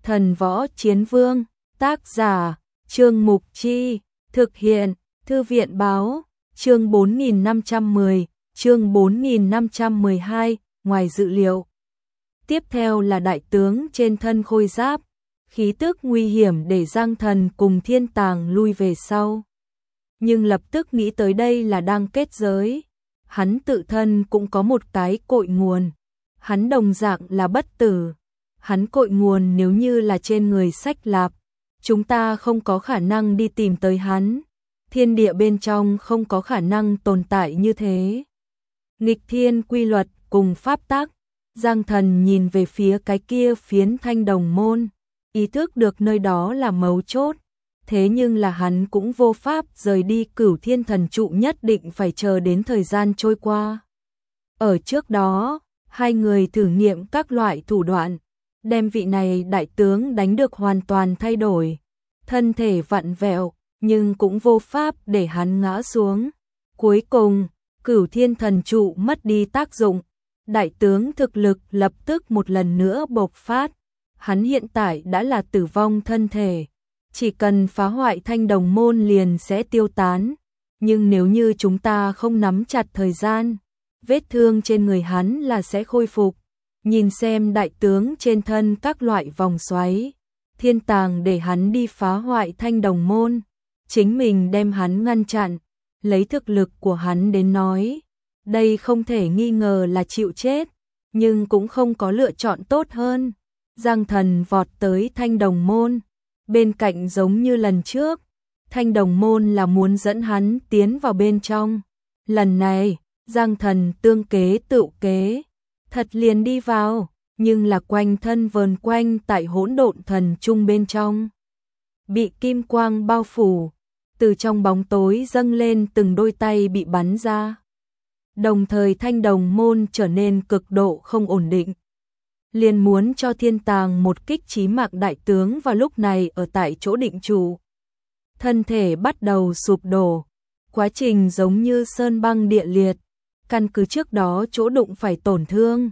Thần Võ Chiến Vương, tác giả, Trương Mục Chi, thực hiện, Thư viện Báo, chương 4510, chương 4512, ngoài dự liệu. Tiếp theo là đại tướng trên thân khôi giáp, khí tức nguy hiểm để Giang Thần cùng Thiên Tàng lui về sau. Nhưng lập tức nghĩ tới đây là đang kết giới, hắn tự thân cũng có một cái cội nguồn, hắn đồng dạng là bất tử. Hắn cội nguồn nếu như là trên người Sách Lạp, chúng ta không có khả năng đi tìm tới hắn. Thiên địa bên trong không có khả năng tồn tại như thế. Nghịch thiên quy luật cùng pháp tắc, Giang Thần nhìn về phía cái kia phiến Thanh Đồng môn, ý thức được nơi đó là mấu chốt. Thế nhưng là hắn cũng vô pháp rời đi Cửu Thiên Thần Trụ, nhất định phải chờ đến thời gian trôi qua. Ở trước đó, hai người thử nghiệm các loại thủ đoạn, đem vị này đại tướng đánh được hoàn toàn thay đổi, thân thể vặn vẹo, nhưng cũng vô pháp để hắn ngã xuống. Cuối cùng, Cửu Thiên Thần Trụ mất đi tác dụng, đại tướng thực lực lập tức một lần nữa bộc phát. Hắn hiện tại đã là tử vong thân thể, chỉ cần phá hoại Thanh Đồng môn liền sẽ tiêu tán. Nhưng nếu như chúng ta không nắm chặt thời gian, vết thương trên người hắn là sẽ khôi phục. Nhìn xem đại tướng trên thân các loại vòng xoáy, Thiên Tàng để hắn đi phá hoại Thanh Đồng môn, chính mình đem hắn ngăn chặn, lấy thực lực của hắn đến nói, đây không thể nghi ngờ là chịu chết, nhưng cũng không có lựa chọn tốt hơn. Giang Thần vọt tới Thanh Đồng môn, bên cạnh giống như lần trước, Thanh Đồng môn là muốn dẫn hắn tiến vào bên trong. Lần này, Giang Thần tương kế tựu kế, thật liền đi vào, nhưng là quanh thân vờn quanh tại hỗn độn thần trung bên trong, bị kim quang bao phủ, từ trong bóng tối dâng lên từng đôi tay bị bắn ra. Đồng thời Thanh Đồng môn trở nên cực độ không ổn định, liền muốn cho Thiên Tàng một kích chí mạng. Đại tướng vào lúc này ở tại chỗ định trụ, thân thể bắt đầu sụp đổ, quá trình giống như sơn băng địa liệt, căn cứ trước đó chỗ đụng phải tổn thương,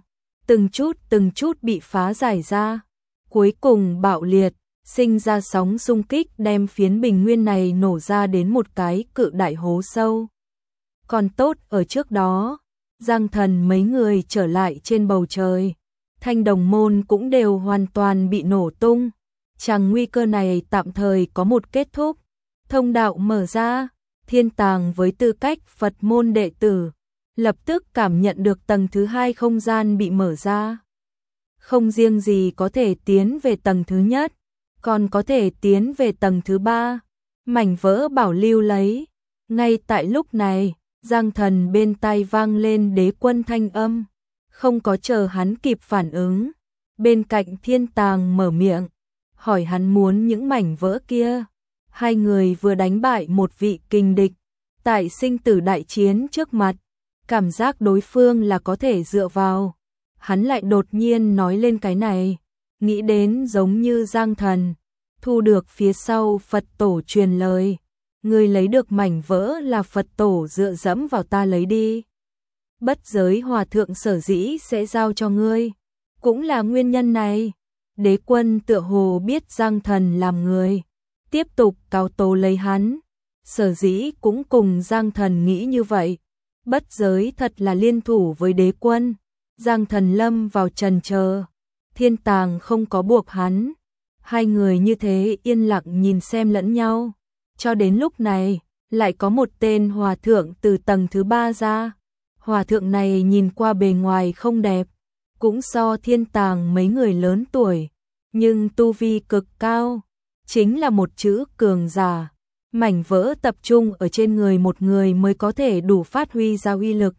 từng chút bị phá giải ra, cuối cùng bạo liệt, sinh ra sóng xung kích đem phiến bình nguyên này nổ ra đến một cái cự đại hố sâu. Còn tốt ở trước đó, Giang Thần mấy người trở lại trên bầu trời, Thanh Đồng môn cũng đều hoàn toàn bị nổ tung, chẳng nguy cơ này tạm thời có một kết thúc, thông đạo mở ra, Thiên Tàng với tư cách Phật môn đệ tử, lập tức cảm nhận được tầng thứ 2 không gian bị mở ra. Không riêng gì có thể tiến về tầng thứ nhất, còn có thể tiến về tầng thứ 3, mảnh vỡ bảo lưu lấy. Ngay tại lúc này, Giang Thần bên tai vang lên Đế Quân thanh âm, không có chờ hắn kịp phản ứng, bên cạnh Thiên Tàng mở miệng, hỏi hắn muốn những mảnh vỡ kia. Hai người vừa đánh bại một vị kình địch, tại sinh tử đại chiến trước mặt, cảm giác đối phương là có thể dựa vào. Hắn lại đột nhiên nói lên cái này, nghĩ đến giống như Giang Thần, thu được phía sau Phật tổ truyền lời, người lấy được mảnh vỡ là Phật tổ dựa dẫm vào ta lấy đi. Bất giới hòa thượng sở dĩ sẽ giao cho ngươi, cũng là nguyên nhân này. Đế Quân tựa hồ biết Giang Thần làm người, tiếp tục cáo tố lấy hắn, sở dĩ cũng cùng Giang Thần nghĩ như vậy. Bất giới thật là liên thủ với Đế Quân, Giang Thần lâm vào trần chờ, Thiên Tàng không có buộc hắn, hai người như thế yên lặng nhìn xem lẫn nhau, cho đến lúc này, lại có một tên hòa thượng từ tầng thứ 3 ra. Hòa thượng này nhìn qua bề ngoài không đẹp, cũng so Thiên Tàng mấy người lớn tuổi, nhưng tu vi cực cao, chính là một chữ cường giả. Mảnh vỡ tập trung ở trên người một người mới có thể đủ phát huy ra uy lực.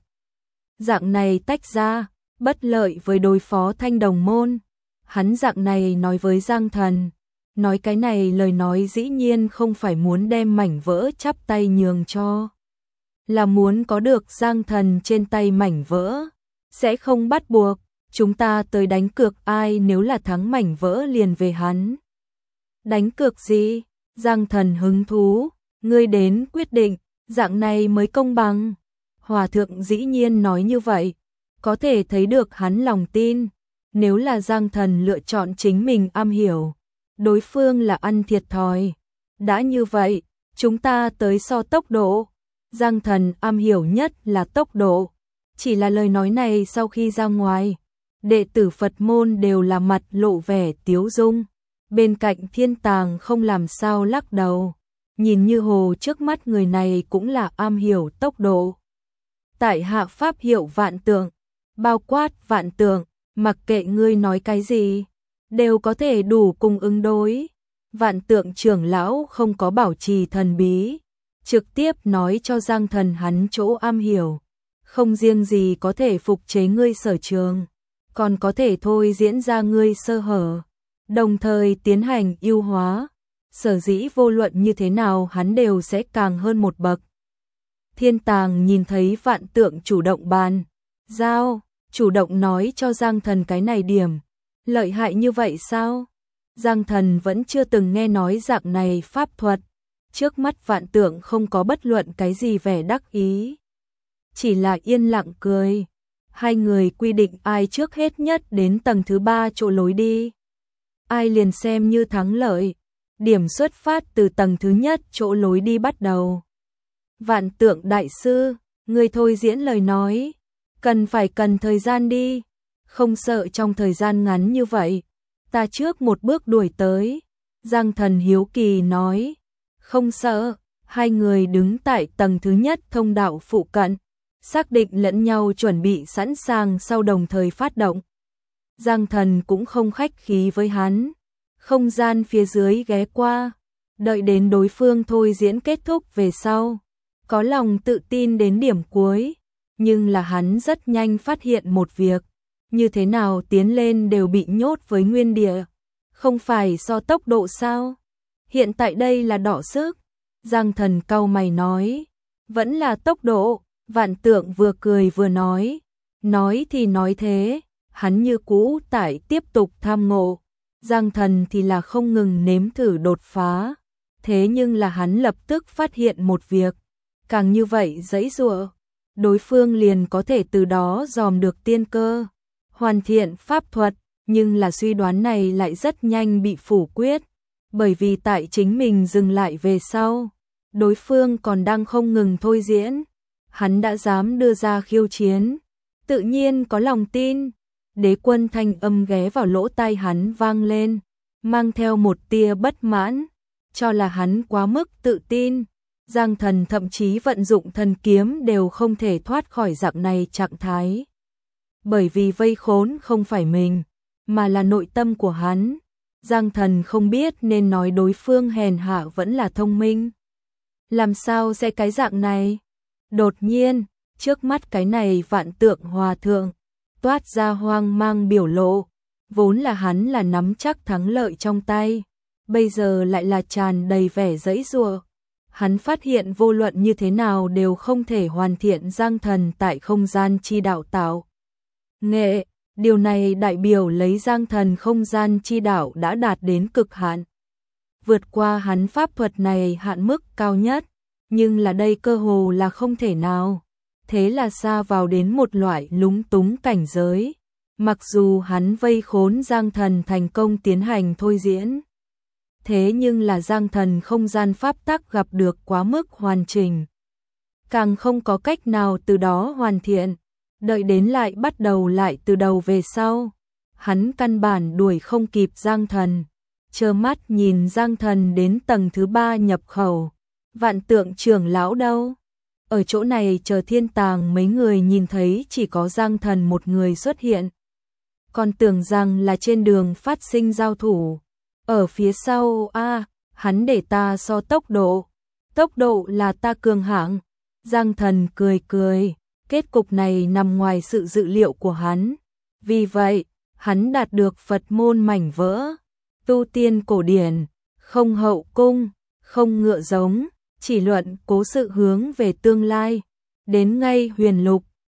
Dạng này tách ra, bất lợi với đối phó Thanh Đồng môn. Hắn dạng này nói với Giang Thần, nói cái này lời nói dĩ nhiên không phải muốn đem mảnh vỡ chắp tay nhường cho, là muốn có được Giang Thần trên tay mảnh vỡ, sẽ không bắt buộc, chúng ta tới đánh cược ai nếu là thắng mảnh vỡ liền về hắn. Đánh cược gì? Giang Thần hứng thú, ngươi đến quyết định, dạng này mới công bằng. Hòa thượng dĩ nhiên nói như vậy, có thể thấy được hắn lòng tin, nếu là Giang Thần lựa chọn chính mình am hiểu, đối phương là ăn thiệt thòi. Đã như vậy, chúng ta tới so tốc độ. Giang Thần am hiểu nhất là tốc độ. Chỉ là lời nói này sau khi ra ngoài, đệ tử Phật môn đều là mặt lộ vẻ tiếu dung. Bên cạnh Thiên Tàng không làm sao lắc đầu. Nhìn như hồ trước mắt người này cũng là am hiểu tốc độ. Tại hạ pháp hiệu Vạn Tượng, bao quát Vạn Tượng, mặc kệ ngươi nói cái gì, đều có thể đủ cùng ứng đối. Vạn Tượng trưởng lão không có bảo trì thần bí, trực tiếp nói cho Giang Thần hắn chỗ am hiểu. Không riêng gì có thể phục chế ngươi sở trường, còn có thể thôi diễn ra ngươi sơ hở, đồng thời tiến hành ưu hóa. Sở dĩ vô luận như thế nào hắn đều sẽ càng hơn một bậc. Thiên Tàng nhìn thấy Vạn Tượng chủ động bàn giao, chủ động nói cho Giang Thần cái này điểm. Lợi hại như vậy sao? Giang Thần vẫn chưa từng nghe nói dạng này pháp thuật. Trước mắt Vạn Tượng không có bất luận cái gì vẻ đắc ý, chỉ là yên lặng cười. Hai người quy định ai trước hết nhất đến tầng thứ 3 chỗ lối đi, ai liền xem như thắng lợi. Điểm xuất phát từ tầng thứ nhất chỗ lối đi bắt đầu. Vạn Tượng đại sư, người thôi diễn lời nói, cần thời gian đi, không sợ trong thời gian ngắn như vậy, ta trước một bước đuổi tới. Giang Thần hiếu kỳ nói, không sợ. Hai người đứng tại tầng thứ nhất thông đạo phụ cận, xác định lẫn nhau chuẩn bị sẵn sàng sau đồng thời phát động. Giang Thần cũng không khách khí với hắn, không gian phía dưới ghé qua, đợi đến đối phương thôi diễn kết thúc về sau, có lòng tự tin đến điểm cuối. Nhưng là hắn rất nhanh phát hiện một việc, như thế nào tiến lên đều bị nhốt với nguyên địa. Không phải so tốc độ sao? Hiện tại đây là đọ sức. Giang Thần cau mày nói, vẫn là tốc độ. Vạn Tượng vừa cười vừa nói thì nói thế, hắn như cũ tại tiếp tục tham ngộ. Giang Thần thì là không ngừng nếm thử đột phá. Thế nhưng là hắn lập tức phát hiện một việc, càng như vậy giãy giụa, đối phương liền có thể từ đó dòm được tiên cơ, hoàn thiện pháp thuật. Nhưng là suy đoán này lại rất nhanh bị phủ quyết, bởi vì tại chính mình dừng lại về sau, đối phương còn đang không ngừng thôi diễn. Hắn đã dám đưa ra khiêu chiến, tự nhiên có lòng tin. Đế Quân thanh âm ghé vào lỗ tai hắn vang lên, mang theo một tia bất mãn, cho là hắn quá mức tự tin. Giang Thần thậm chí vận dụng thần kiếm đều không thể thoát khỏi dạng này trạng thái. Bởi vì vây khốn không phải mình, mà là nội tâm của hắn. Giang Thần không biết nên nói đối phương hèn hạ vẫn là thông minh. Làm sao sẽ cái dạng này? Đột nhiên, trước mắt cái này Vạn Tượng hòa thượng toát ra hoang mang biểu lộ, vốn là hắn là nắm chắc thắng lợi trong tay, bây giờ lại là tràn đầy vẻ giãy giụa. Hắn phát hiện vô luận như thế nào đều không thể hoàn thiện Giang Thần tại không gian chi đạo tạo nghệ. Điều này đại biểu lấy Giang Thần không gian chi đạo đã đạt đến cực hạn, vượt qua hắn pháp thuật này hạn mức cao nhất, nhưng là đây cơ hồ là không thể nào. Thế là xa vào đến một loại lúng túng cảnh giới. Mặc dù hắn vây khốn Giang Thần thành công tiến hành thôi diễn, thế nhưng là Giang Thần không gian pháp tắc gặp được quá mức hoàn chỉnh, càng không có cách nào từ đó hoàn thiện. Đợi đến lại bắt đầu lại từ đầu về sau, hắn căn bản đuổi không kịp Giang Thần, trơ mắt nhìn Giang Thần đến tầng thứ 3 nhập khẩu. Vạn Tượng trưởng lão đâu? Ở chỗ này chờ Thiên Tàng mấy người nhìn thấy chỉ có Giang Thần một người xuất hiện, còn tưởng rằng là trên đường phát sinh giao thủ. Ở phía sau hắn để ta so tốc độ là ta cường hạng. Giang Thần cười cười, kết cục này nằm ngoài sự dự liệu của hắn. Vì vậy, hắn đạt được Phật môn mảnh vỡ, tu tiên cổ điển, không hậu cung, không ngựa giống, chỉ luận cố sự hướng về tương lai, đến ngay huyền lục,